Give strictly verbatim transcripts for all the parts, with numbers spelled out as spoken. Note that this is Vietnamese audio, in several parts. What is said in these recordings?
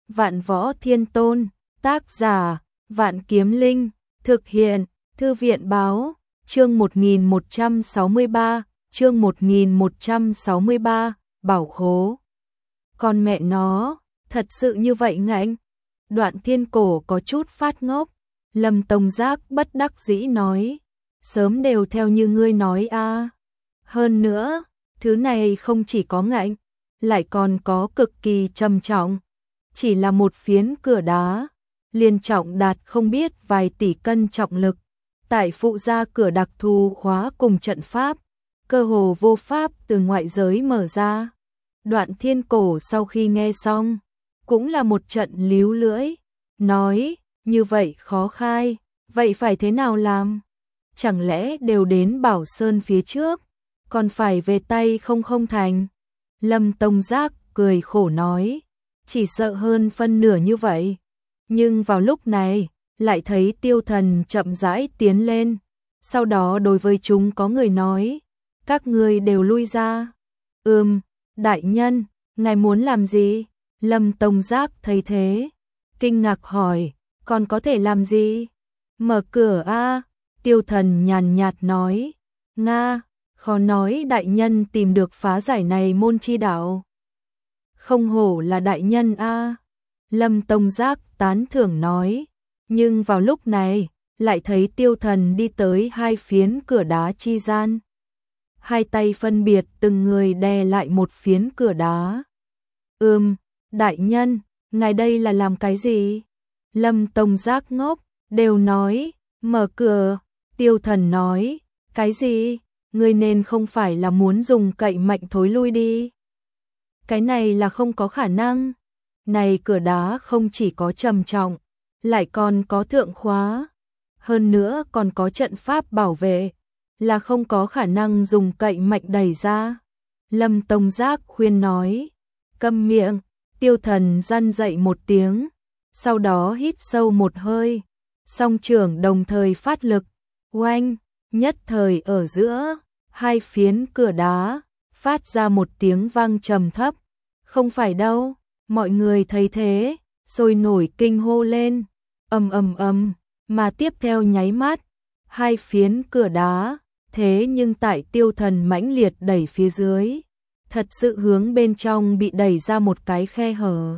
Vạn Võ Thiên Tôn, tác giả, Vạn Kiếm Linh, thực hiện, Thư viện báo, chương một nghìn một trăm sáu mươi ba, chương một nghìn một trăm sáu mươi ba, bảo khố. Con mẹ nó, thật sự như vậy ngạnh? Đoạn Thiên Cổ có chút phát ngốc, Lâm Tông Giác bất đắc dĩ nói, sớm đều theo như ngươi nói a. Hơn nữa, thứ này không chỉ có ngạnh, lại còn có cực kỳ trầm trọng. Chỉ là một phiến cửa đá, liền trọng đạt không biết vài tỷ cân trọng lực. Tại phụ gia cửa đặc thù khóa cùng trận pháp, cơ hồ vô pháp từ ngoại giới mở ra. Đoạn Thiên Cổ sau khi nghe xong, cũng là một trận líu lưỡi, nói, như vậy khó khai, vậy phải thế nào làm? Chẳng lẽ đều đến Bảo Sơn phía trước, còn phải về tay không không thành? Lâm Tông Giác cười khổ nói, chỉ sợ hơn phân nửa như vậy. Nhưng vào lúc này, lại thấy Tiêu Thần chậm rãi tiến lên, sau đó đối với chúng có người nói, các ngươi đều lui ra. Ừm, đại nhân, ngài muốn làm gì? Lâm Tông Giác thấy thế, kinh ngạc hỏi, còn có thể làm gì? Mở cửa a. Tiêu Thần nhàn nhạt nói, nga, khó nói đại nhân tìm được phá giải này môn chi đạo. Không hổ là đại nhân a. Lâm Tông Giác tán thưởng nói, nhưng vào lúc này, lại thấy Tiêu Thần đi tới hai phiến cửa đá chi gian. Hai tay phân biệt từng người đè lại một phiến cửa đá. Ừm, đại nhân, ngài đây là làm cái gì? Lâm Tông Giác ngốc, đều nói, mở cửa. Tiêu Thần nói, cái gì? Ngươi nên không phải là muốn dùng cậy mạnh thối lui đi. Cái này là không có khả năng. Này cửa đá không chỉ có trầm trọng, lại còn có thượng khóa. Hơn nữa còn có trận pháp bảo vệ, là không có khả năng dùng cậy mạnh đẩy ra. Lâm Tông Giác khuyên nói, câm miệng. Tiêu Thần răn dậy một tiếng, sau đó hít sâu một hơi, song trưởng đồng thời phát lực, oanh, nhất thời ở giữa, hai phiến cửa đá, phát ra một tiếng vang trầm thấp. Không phải đâu, mọi người thấy thế, sôi nổi kinh hô lên, ầm ầm ầm, mà tiếp theo nháy mắt, hai phiến cửa đá, thế nhưng tại Tiêu Thần mãnh liệt đẩy phía dưới, thật sự hướng bên trong bị đẩy ra một cái khe hở.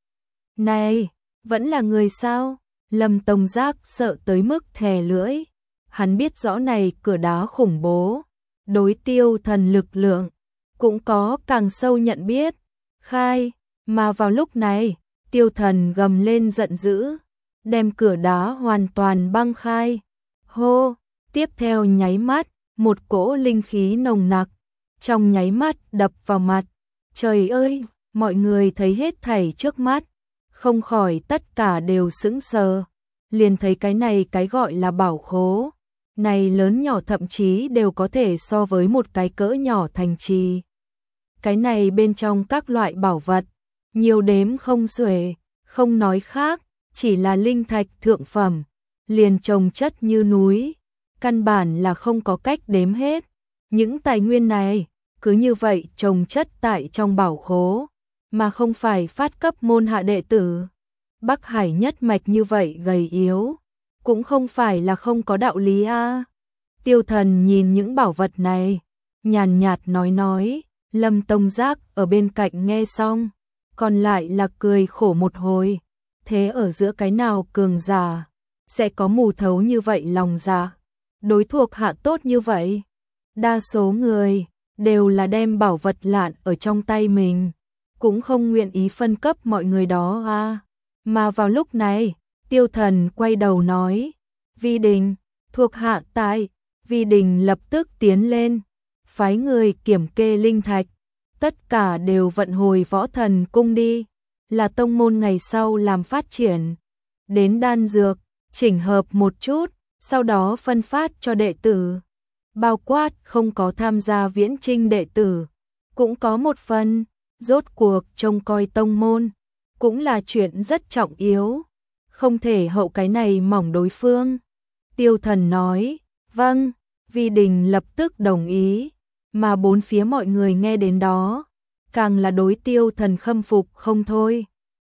Này, vẫn là người sao? Lâm Tông Giác sợ tới mức thè lưỡi. Hắn biết rõ này cửa đá khủng bố, đối Tiêu Thần lực lượng, cũng có càng sâu nhận biết. Khai, mà vào lúc này, Tiêu Thần gầm lên giận dữ, đem cửa đá hoàn toàn băng khai. Hô, tiếp theo nháy mắt, một cỗ linh khí nồng nặc, trong nháy mắt đập vào mặt. Trời ơi, mọi người thấy hết thảy trước mắt, không khỏi tất cả đều sững sờ. Liền thấy cái này cái gọi là bảo khố, này lớn nhỏ thậm chí đều có thể so với một cái cỡ nhỏ thành trì. Cái này bên trong các loại bảo vật, nhiều đếm không xuể, không nói khác, chỉ là linh thạch thượng phẩm, liền chồng chất như núi, căn bản là không có cách đếm hết. Những tài nguyên này, cứ như vậy chồng chất tại trong bảo khố, mà không phải phát cấp môn hạ đệ tử. Bắc Hải nhất mạch như vậy gầy yếu, cũng không phải là không có đạo lý a. Tiêu Thần nhìn những bảo vật này, nhàn nhạt nói nói, Lâm Tông Giác ở bên cạnh nghe xong, còn lại là cười khổ một hồi. Thế ở giữa cái nào cường giả, sẽ có mù thấu như vậy lòng dạ, đối thuộc hạ tốt như vậy. Đa số người, đều là đem bảo vật lạn ở trong tay mình, cũng không nguyện ý phân cấp mọi người đó a. Mà vào lúc này, Tiêu Thần quay đầu nói, Vi Đình, thuộc hạ tại. Vi Đình lập tức tiến lên, phái người kiểm kê linh thạch, tất cả đều vận hồi Võ Thần cung đi, là tông môn ngày sau làm phát triển. Đến đan dược, chỉnh hợp một chút, sau đó phân phát cho đệ tử. Bao quát không có tham gia viễn chinh đệ tử, cũng có một phần, rốt cuộc trông coi tông môn, cũng là chuyện rất trọng yếu, không thể hậu cái này mỏng đối phương. Tiêu Thần nói, vâng. Vi Đình lập tức đồng ý, mà bốn phía mọi người nghe đến đó, càng là đối Tiêu Thần khâm phục không thôi.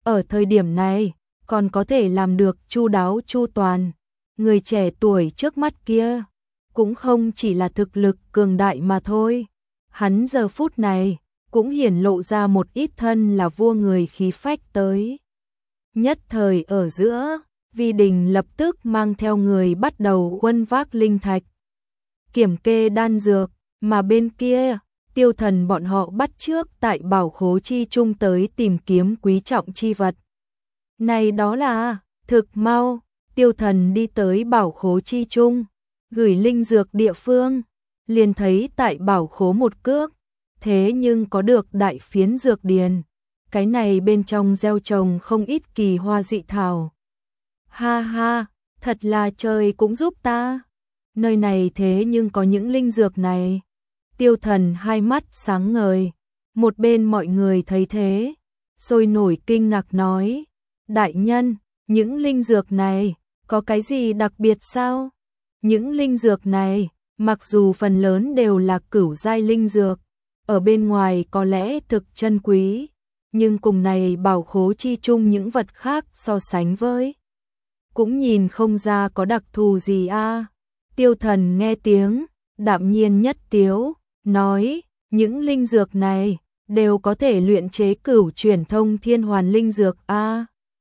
ở thời điểm này, còn có thể làm được chu đáo chu toàn. Người trẻ tuổi trước mắt kia, cũng không chỉ là thực lực cường đại mà thôi. Hắn giờ phút này, cũng hiển lộ ra một ít thân là vua người khí phách tới. Nhất thời ở giữa, Vi Đình lập tức mang theo người bắt đầu huân vác linh thạch, kiểm kê đan dược, mà bên kia, Tiêu Thần bọn họ bắt trước tại bảo khố chi trung tới tìm kiếm quý trọng chi vật. Này đó là, thực mau, Tiêu Thần đi tới bảo khố chi trung, gửi linh dược địa phương, liền thấy tại bảo khố một cước, thế nhưng có được đại phiến dược điền. Cái này bên trong gieo trồng không ít kỳ hoa dị thảo. Ha ha, thật là trời cũng giúp ta. Nơi này thế nhưng có những linh dược này. Tiêu Thần hai mắt sáng ngời. Một bên mọi người thấy thế, sôi nổi kinh ngạc nói. Đại nhân, những linh dược này, có cái gì đặc biệt sao? Những linh dược này, mặc dù phần lớn đều là cửu giai linh dược, ở bên ngoài có lẽ thực chân quý, nhưng cùng này bảo khố chi chung những vật khác so sánh với, cũng nhìn không ra có đặc thù gì a. À. Tiêu Thần nghe tiếng, đạm nhiên nhất tiếu, nói, những linh dược này đều có thể luyện chế cửu chuyển thông thiên hoàn linh dược a. À.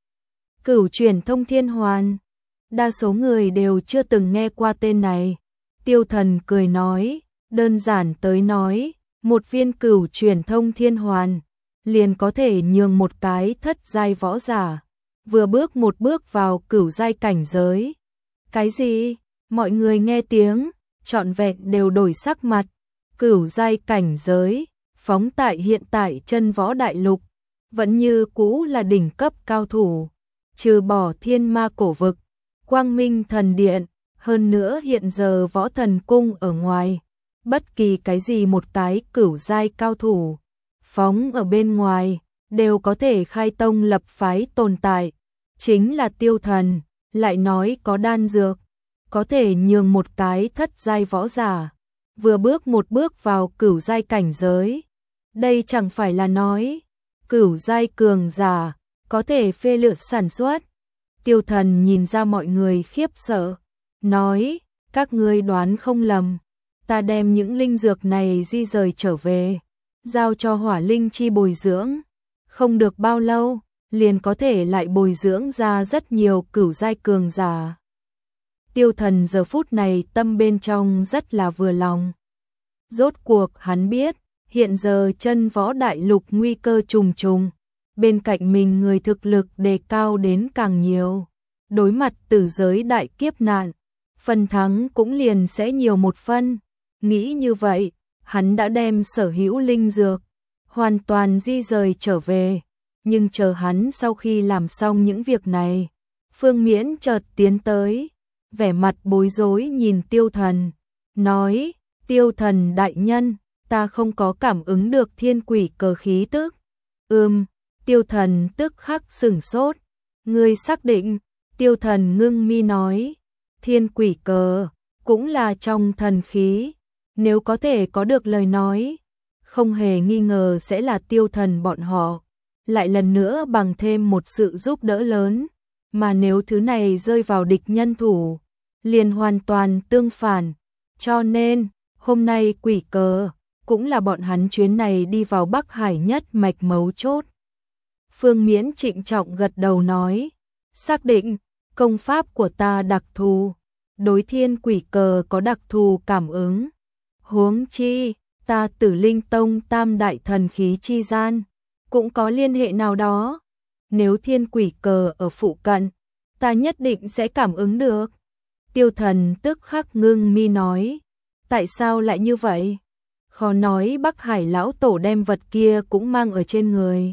Cửu chuyển thông thiên hoàn, đa số người đều chưa từng nghe qua tên này. Tiêu Thần cười nói, đơn giản tới nói, một viên cửu chuyển thông thiên hoàn, liền có thể nhường một cái thất giai võ giả, vừa bước một bước vào cửu giai cảnh giới. Cái gì? Mọi người nghe tiếng, trọn vẹn đều đổi sắc mặt. Cửu giai cảnh giới, phóng tại hiện tại chân võ đại lục, vẫn như cũ là đỉnh cấp cao thủ, trừ bỏ thiên ma cổ vực, quang minh thần điện, hơn nữa hiện giờ võ thần cung ở ngoài, bất kỳ cái gì một cái cửu giai cao thủ, phóng ở bên ngoài, đều có thể khai tông lập phái tồn tại. Chính là Tiêu Thần, lại nói có đan dược, có thể nhường một cái thất giai võ giả, vừa bước một bước vào cửu giai cảnh giới. Đây chẳng phải là nói, cửu giai cường giả, có thể phê lượt sản xuất. Tiêu Thần nhìn ra mọi người khiếp sợ, nói, các ngươi đoán không lầm, ta đem những linh dược này di rời trở về, giao cho hỏa linh chi bồi dưỡng, không được bao lâu, liền có thể lại bồi dưỡng ra rất nhiều cửu giai cường giả. Tiêu Thần giờ phút này tâm bên trong rất là vừa lòng. Rốt cuộc hắn biết, hiện giờ chân võ đại lục nguy cơ trùng trùng, bên cạnh mình người thực lực đề cao đến càng nhiều. Đối mặt tử giới đại kiếp nạn, phần thắng cũng liền sẽ nhiều một phân. Nghĩ như vậy, hắn đã đem sở hữu linh dược hoàn toàn di rời trở về. Nhưng chờ hắn sau khi làm xong những việc này, Phương Miễn chợt tiến tới, vẻ mặt bối rối nhìn Tiêu Thần, nói, Tiêu Thần đại nhân, ta không có cảm ứng được thiên quỷ cờ khí tức. Ừm, Tiêu Thần tức khắc sửng sốt, ngươi xác định? Tiêu Thần ngưng mi nói, thiên quỷ cờ, cũng là trong thần khí, nếu có thể có được lời nói, không hề nghi ngờ sẽ là Tiêu Thần bọn họ, lại lần nữa bằng thêm một sự giúp đỡ lớn, mà nếu thứ này rơi vào địch nhân thủ, liền hoàn toàn tương phản, cho nên, hôm nay quỷ cờ, cũng là bọn hắn chuyến này đi vào Bắc Hải nhất mạch mấu chốt. Phương Miễn trịnh trọng gật đầu nói, xác định, công pháp của ta đặc thù, đối thiên quỷ cờ có đặc thù cảm ứng. Huống chi, ta Tử Linh Tông tam đại thần khí chi gian, cũng có liên hệ nào đó. Nếu thiên quỷ cờ ở phụ cận, ta nhất định sẽ cảm ứng được. Tiêu Thần tức khắc ngưng mi nói, tại sao lại như vậy? Khó nói Bắc Hải lão tổ đem vật kia cũng mang ở trên người.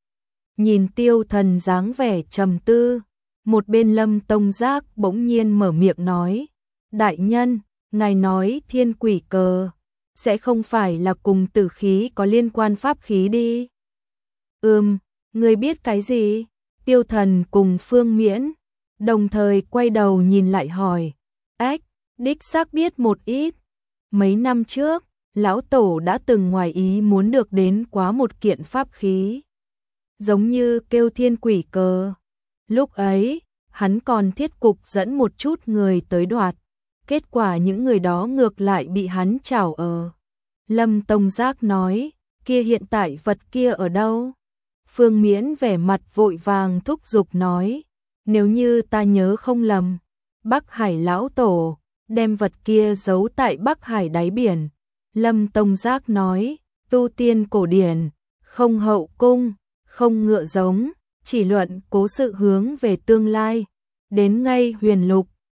Nhìn Tiêu Thần dáng vẻ trầm tư, một bên Lâm Tông Giác bỗng nhiên mở miệng nói, đại nhân, ngài nói thiên quỷ cờ, sẽ không phải là cùng tử khí có liên quan pháp khí đi. Ừm, người biết cái gì? Tiêu Thần cùng Phương Miễn, đồng thời quay đầu nhìn lại hỏi, ách, đích xác biết một ít. Mấy năm trước, lão tổ đã từng ngoài ý muốn được đến quá một kiện pháp khí. giống như kêu thiên quỷ cờ. Lúc ấy, hắn còn thiết cục dẫn một chút người tới đoạt, kết quả những người đó ngược lại bị hắn chảo ở. Lâm Tông Giác nói, kia hiện tại vật kia ở đâu? Phương Miễn vẻ mặt vội vàng thúc giục nói, nếu như ta nhớ không lầm, Bắc Hải lão tổ đem vật kia giấu tại Bắc Hải đáy biển. Lâm Tông Giác nói, tu tiên cổ điển, không hậu cung, không ngựa giống, chỉ luận cố sự hướng về tương lai. Đến ngay huyền lục,